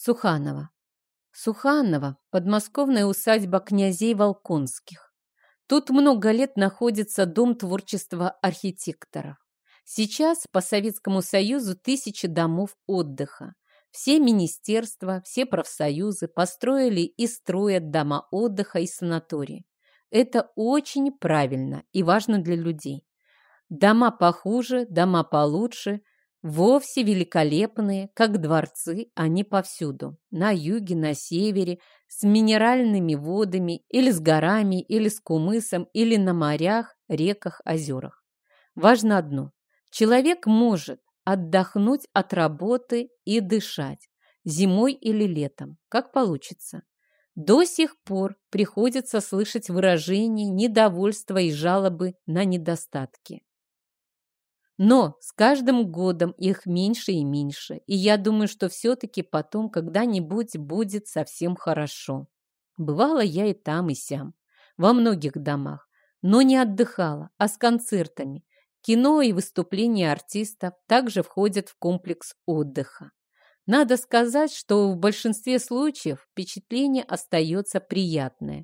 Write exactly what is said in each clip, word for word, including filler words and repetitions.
Суханово. Суханово – подмосковная усадьба князей Волконских. Тут много лет находится Дом творчества архитекторов. Сейчас по Советскому Союзу тысячи домов отдыха. Все министерства, все профсоюзы построили и строят дома отдыха и санатории. Это очень правильно и важно для людей. Дома похуже, дома получше, вовсе великолепные, как дворцы, они повсюду. На юге, на севере, с минеральными водами, или с горами, или с кумысом, или на морях, реках, озерах. Важно одно. Человек может отдохнуть от работы и дышать, зимой или летом, как получится. До сих пор приходится слышать выражения недовольства и жалобы на недостатки. Но с каждым годом их меньше и меньше, и я думаю, что все-таки потом когда-нибудь будет совсем хорошо. Бывала я и там, и сям, во многих домах, но не отдыхала, а с концертами. Кино и выступления артистов также входят в комплекс отдыха. Надо сказать, что в большинстве случаев впечатление остается приятное,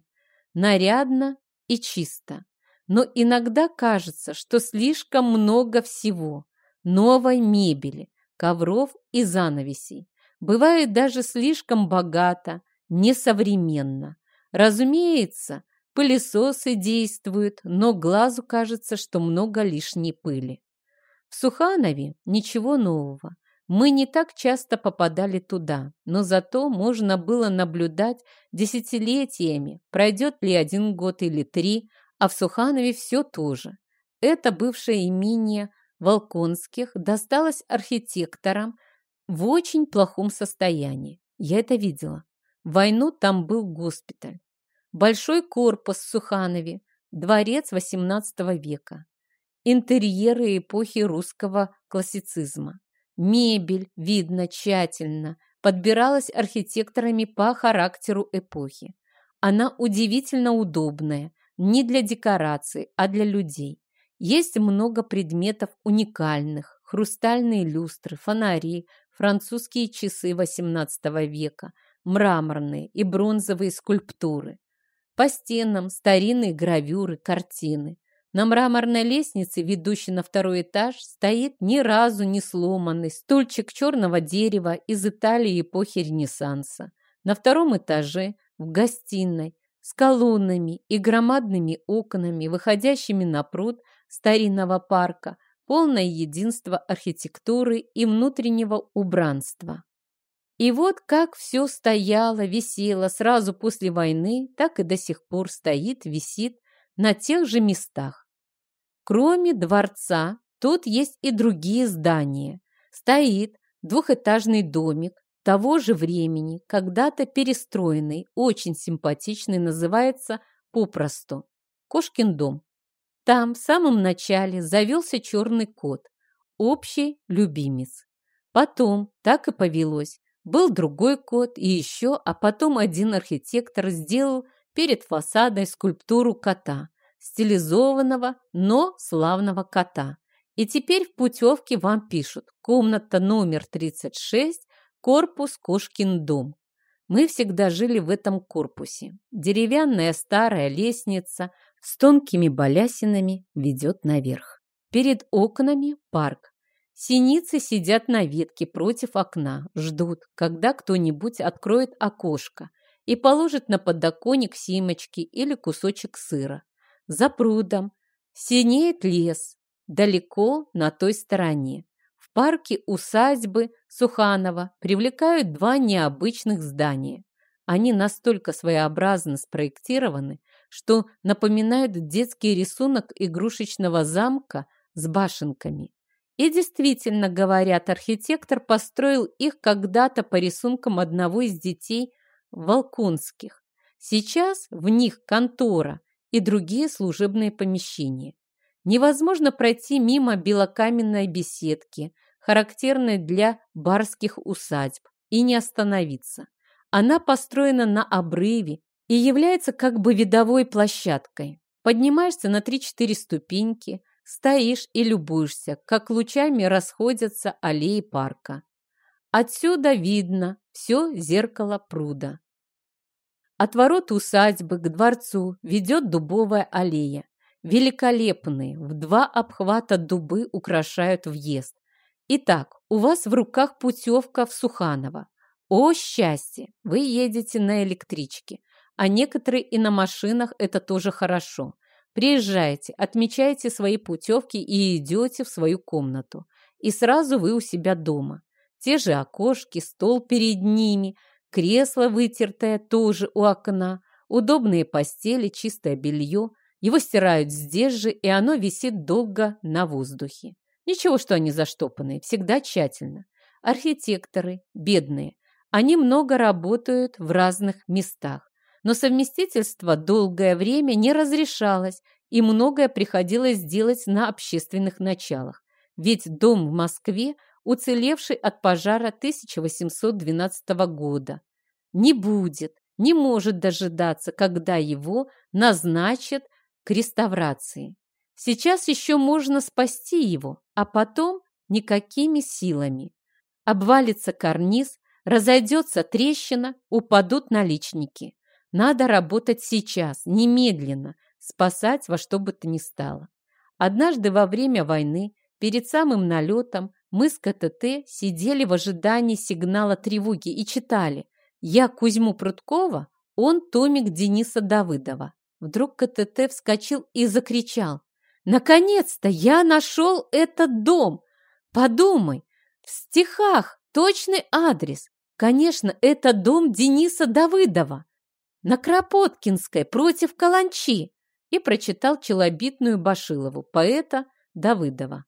нарядно и чисто. Но иногда кажется, что слишком много всего, новой мебели, ковров и занавесей. Бывает даже слишком богато, несовременно. Разумеется, пылесосы действуют, но глазу кажется, что много лишней пыли. В Суханове ничего нового. Мы не так часто попадали туда, но зато можно было наблюдать десятилетиями, пройдет ли один год или три, а в Суханове все то же. Это бывшее имение Волконских досталось архитекторам в очень плохом состоянии. Я это видела. В войну там был госпиталь. Большой корпус в Суханове, дворец восемнадцатого века. Интерьеры эпохи русского классицизма. Мебель, видно, тщательно подбиралась архитекторами по характеру эпохи. Она удивительно удобная, не для декораций, а для людей. Есть много предметов уникальных: хрустальные люстры, фонари, французские часы восемнадцатого века, мраморные и бронзовые скульптуры. По стенам старинные гравюры, картины. На мраморной лестнице, ведущей на второй этаж, стоит ни разу не сломанный стульчик черного дерева из Италии эпохи Ренессанса. На втором этаже, в гостиной, с колоннами и громадными окнами, выходящими на пруд старинного парка, полное единство архитектуры и внутреннего убранства. И вот как все стояло, висело сразу после войны, так и до сих пор стоит, висит на тех же местах. Кроме дворца, тут есть и другие здания. Стоит двухэтажный домик того же времени, когда-то перестроенный, очень симпатичный, называется попросту Кошкин дом. Там в самом начале завелся черный кот, общий любимец. Потом так и повелось. Был другой кот и еще, а потом один архитектор сделал перед фасадой скульптуру кота, стилизованного, но славного кота. И теперь в путевке вам пишут: комната номер тридцать шесть, корпус Кошкин дом. Мы всегда жили в этом корпусе. Деревянная старая лестница с тонкими балясинами ведет наверх. Перед окнами парк. Синицы сидят на ветке против окна, ждут, когда кто-нибудь откроет окошко и положит на подоконник семечки или кусочек сыра. За прудом синеет лес, далеко на той стороне. В парке усадьбы Суханово привлекают два необычных здания. Они настолько своеобразно спроектированы, что напоминают детский рисунок игрушечного замка с башенками. И действительно, говорят, архитектор построил их когда-то по рисункам одного из детей Волконских. Сейчас в них контора и другие служебные помещения. Невозможно пройти мимо белокаменной беседки, характерной для барских усадьб, и не остановиться. Она построена на обрыве и является как бы видовой площадкой. Поднимаешься на три-четыре ступеньки, стоишь и любуешься, как лучами расходятся аллеи парка. Отсюда видно все зеркало пруда. От ворот усадьбы к дворцу ведет дубовая аллея. Великолепные, в два обхвата дубы украшают въезд. Итак, у вас в руках путевка в Суханово. О, счастье! Вы едете на электричке, а некоторые и на машинах, это тоже хорошо. Приезжаете, отмечаете свои путевки и идете в свою комнату. И сразу вы у себя дома. Те же окошки, стол перед ними, кресло вытертое тоже у окна, удобные постели, чистое белье. Его стирают здесь же, и оно висит долго на воздухе. Ничего, что они заштопанные, всегда тщательно. Архитекторы, бедные, они много работают в разных местах. Но совместительство долгое время не разрешалось, и многое приходилось делать на общественных началах. Ведь дом в Москве, уцелевший от пожара тысяча восемьсот двенадцатого года, не будет, не может дожидаться, когда его назначат к реставрации. Сейчас еще можно спасти его, а потом никакими силами. Обвалится карниз, разойдется трещина, упадут наличники. Надо работать сейчас, немедленно, спасать во что бы то ни стало. Однажды во время войны, перед самым налетом, мы с КТТ сидели в ожидании сигнала тревоги и читали «Я Кузьму Прудкова, он томик Дениса Давыдова». Вдруг КТТ вскочил и закричал: «Наконец-то я нашел этот дом! Подумай, в стихах точный адрес! Конечно, это дом Дениса Давыдова на Кропоткинской против Каланчи!» И прочитал челобитную Башилову, поэта Давыдова.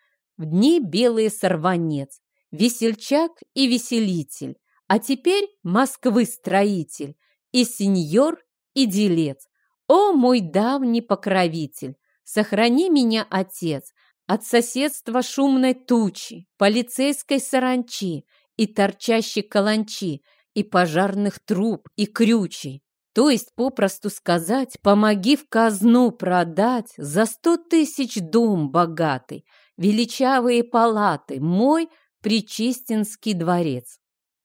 В дни белые сорванец, весельчак и веселитель, а теперь Москвы строитель, и сеньор, и делец. О, мой давний покровитель! Сохрани меня, Отец, от соседства шумной тучи, полицейской саранчи и торчащей каланчи, и пожарных труб, и крючей. То есть, попросту сказать, помоги в казну продать за сто тысяч дом богатый, величавые палаты, мой Пречистинский дворец.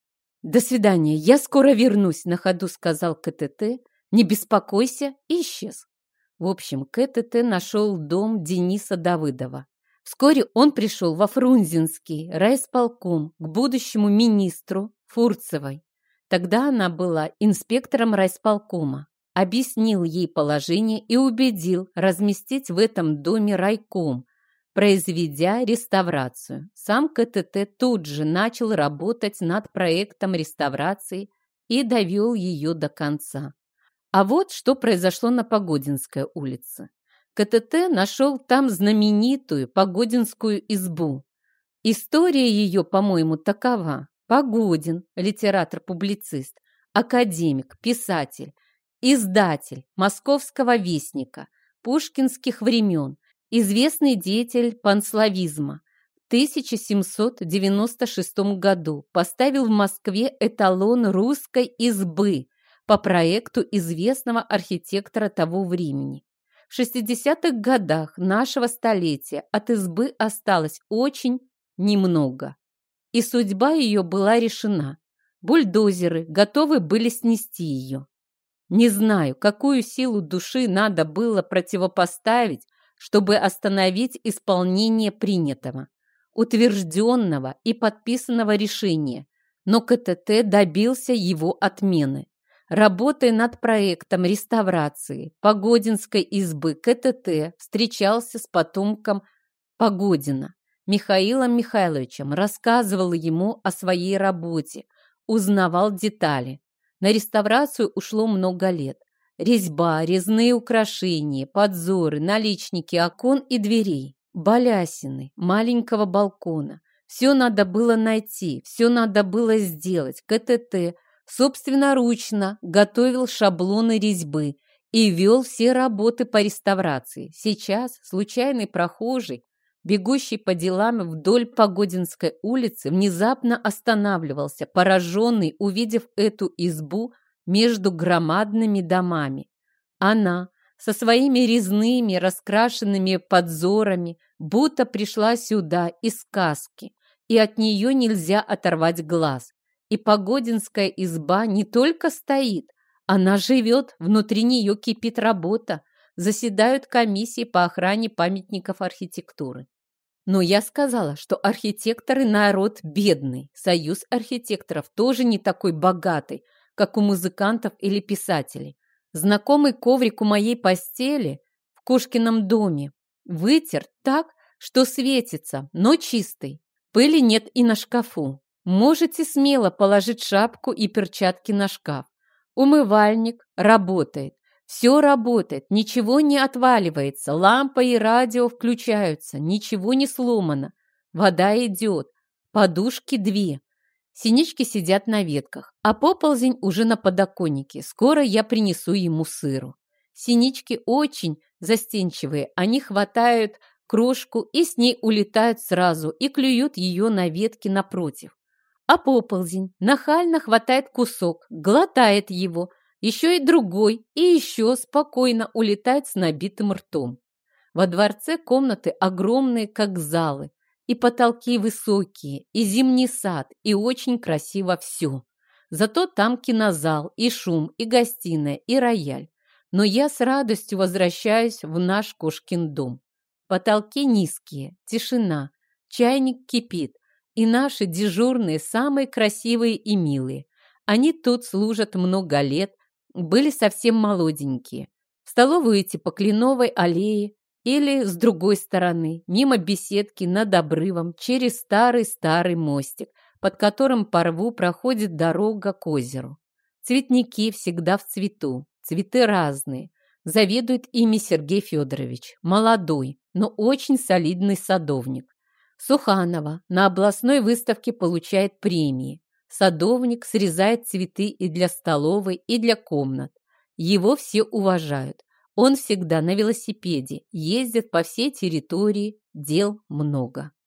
«До свидания, я скоро вернусь», — на ходу сказал КТТ. «Не беспокойся», и исчез. В общем, КТТ нашел дом Дениса Давыдова. Вскоре он пришел во Фрунзенский райисполком к будущему министру Фурцевой. Тогда она была инспектором райисполкома. Объяснил ей положение и убедил разместить в этом доме райком, произведя реставрацию. Сам КТТ тут же начал работать над проектом реставрации и довел ее до конца. А вот что произошло на Погодинской улице. КТТ нашел там знаменитую Погодинскую избу. История ее, по-моему, такова. Погодин, литератор-публицист, академик, писатель, издатель Московского вестника, пушкинских времен, известный деятель панславизма. В тысяча семьсот девяносто шестом году поставил в Москве эталон русской избы по проекту известного архитектора того времени. В шестидесятых годах нашего столетия от избы осталось очень немного. И судьба ее была решена. Бульдозеры готовы были снести ее. Не знаю, какую силу души надо было противопоставить, чтобы остановить исполнение принятого, утвержденного и подписанного решения, но КТТ добился его отмены. Работая над проектом реставрации Погодинской избы, КТТ встречался с потомком Погодина, Михаилом Михайловичем, рассказывал ему о своей работе, узнавал детали. На реставрацию ушло много лет. Резьба, резные украшения, подзоры, наличники окон и дверей, балясины, маленького балкона. Все надо было найти, все надо было сделать. КТТ собственноручно готовил шаблоны резьбы и вел все работы по реставрации. Сейчас случайный прохожий, бегущий по делам вдоль Погодинской улицы, внезапно останавливался, пораженный, увидев эту избу между громадными домами. Она со своими резными, раскрашенными подзорами будто пришла сюда из сказки и от нее нельзя оторвать глаз. И Погодинская изба не только стоит, она живет, внутри нее кипит работа, заседают комиссии по охране памятников архитектуры. Но я сказала, что архитекторы народ бедный, союз архитекторов тоже не такой богатый, как у музыкантов или писателей. Знакомый коврик у моей постели в Кошкином доме вытер так, что светится, но чистый. Пыли нет и на шкафу. Можете смело положить шапку и перчатки на шкаф. Умывальник работает. Все работает, ничего не отваливается, лампа и радио включаются, ничего не сломано. Вода идет, подушки две. Синички сидят на ветках, а поползень уже на подоконнике. Скоро я принесу ему сыру. Синички очень застенчивые, они хватают крошку и с ней улетают сразу и клюют ее на ветке напротив. А поползень нахально хватает кусок, глотает его, еще и другой, и еще спокойно улетает с набитым ртом. Во дворце комнаты огромные, как залы, и потолки высокие, и зимний сад, и очень красиво все. Зато там кинозал, и шум, и гостиная, и рояль. Но я с радостью возвращаюсь в наш Кошкин дом. Потолки низкие, тишина, чайник кипит, и наши дежурные самые красивые и милые. Они тут служат много лет, были совсем молоденькие. В столовую идти по Кленовой аллее или с другой стороны, мимо беседки над обрывом, через старый-старый мостик, под которым по рву проходит дорога к озеру. Цветники всегда в цвету, цветы разные. Заведует ими Сергей Федорович, молодой, но очень солидный садовник. Суханова на областной выставке получает премии. Садовник срезает цветы и для столовой, и для комнат. Его все уважают. Он всегда на велосипеде, ездит по всей территории, дел много.